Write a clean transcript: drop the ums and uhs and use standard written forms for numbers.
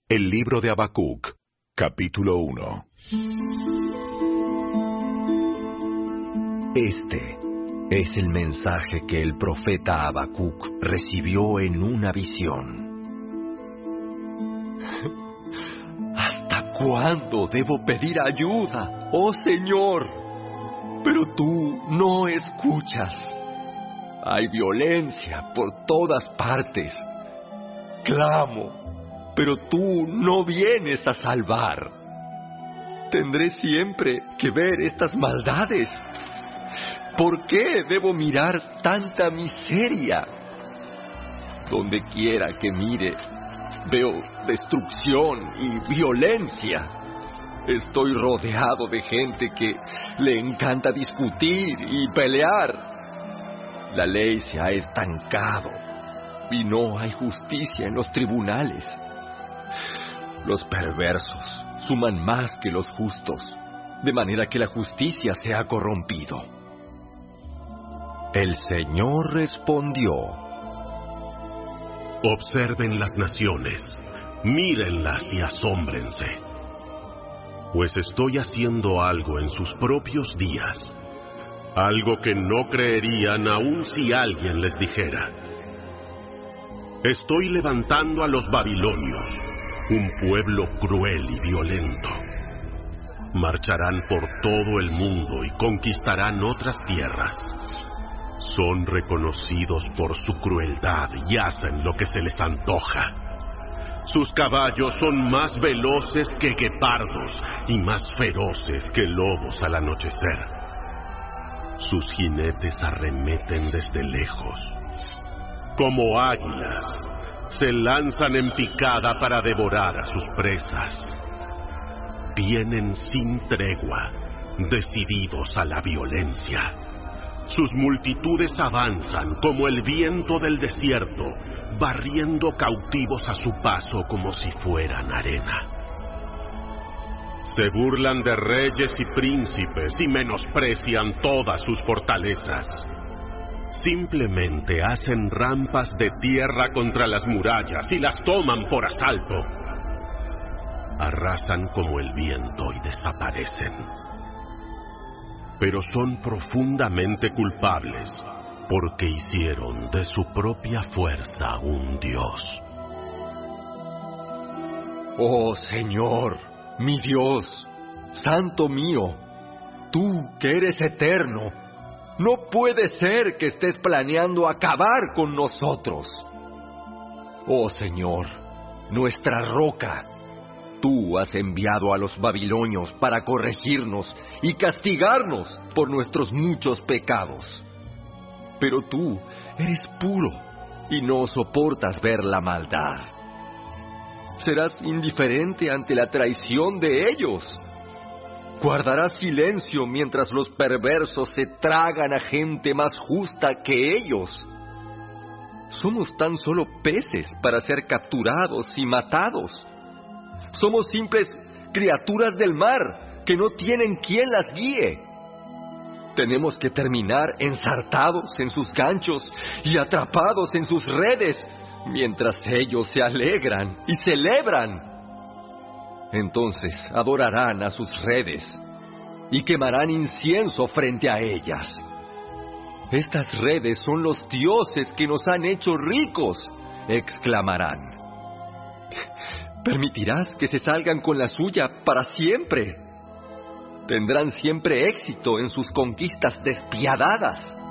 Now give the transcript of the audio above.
El libro de Habacuc, capítulo 1. Este es el mensaje que el profeta Habacuc recibió en una visión. ¿Hasta cuándo debo pedir ayuda, oh Señor? Pero tú no escuchas. Hay violencia por todas partes. Clamo, pero tú no vienes a salvar. Tendré siempre que ver estas maldades. ¿Por qué debo mirar tanta miseria? Donde quiera que mire, veo destrucción y violencia. Estoy rodeado de gente que le encanta discutir y pelear. La ley se ha estancado y no hay justicia en los tribunales. Los perversos suman más que los justos, de manera que la justicia se ha corrompido. El Señor respondió: Observen las naciones, mírenlas y asómbrense, pues estoy haciendo algo en sus propios días, algo que no creerían aun si alguien les dijera. Estoy levantando a los babilonios, un pueblo cruel y violento. Marcharán por todo el mundo y conquistarán otras tierras. Son reconocidos por su crueldad y hacen lo que se les antoja. Sus caballos son más veloces que guepardos y más feroces que lobos al anochecer. Sus jinetes arremeten desde lejos. Como águilas, se lanzan en picada para devorar a sus presas. Vienen sin tregua, decididos a la violencia. Sus multitudes avanzan como el viento del desierto, barriendo cautivos a su paso como si fueran arena. Se burlan de reyes y príncipes y menosprecian todas sus fortalezas. Simplemente hacen rampas de tierra contra las murallas y las toman por asalto. Arrasan como el viento y desaparecen. Pero son profundamente culpables porque hicieron de su propia fuerza un dios. Oh Señor, mi Dios, Santo mío, tú que eres eterno, no puede ser que estés planeando acabar con nosotros. Oh Señor, nuestra roca, tú has enviado a los babilonios para corregirnos y castigarnos por nuestros muchos pecados. Pero tú eres puro y no soportas ver la maldad. ¿Serás indiferente ante la traición de ellos? ¿Guardarás silencio mientras los perversos se tragan a gente más justa que ellos? Somos tan solo peces para ser capturados y matados. Somos simples criaturas del mar que no tienen quien las guíe. Tenemos que terminar ensartados en sus ganchos y atrapados en sus redes, mientras ellos se alegran y celebran. Entonces adorarán a sus redes y quemarán incienso frente a ellas. Estas redes son los dioses que nos han hecho ricos, exclamarán. ¿Permitirás que se salgan con la suya para siempre? Tendrán siempre éxito en sus conquistas despiadadas.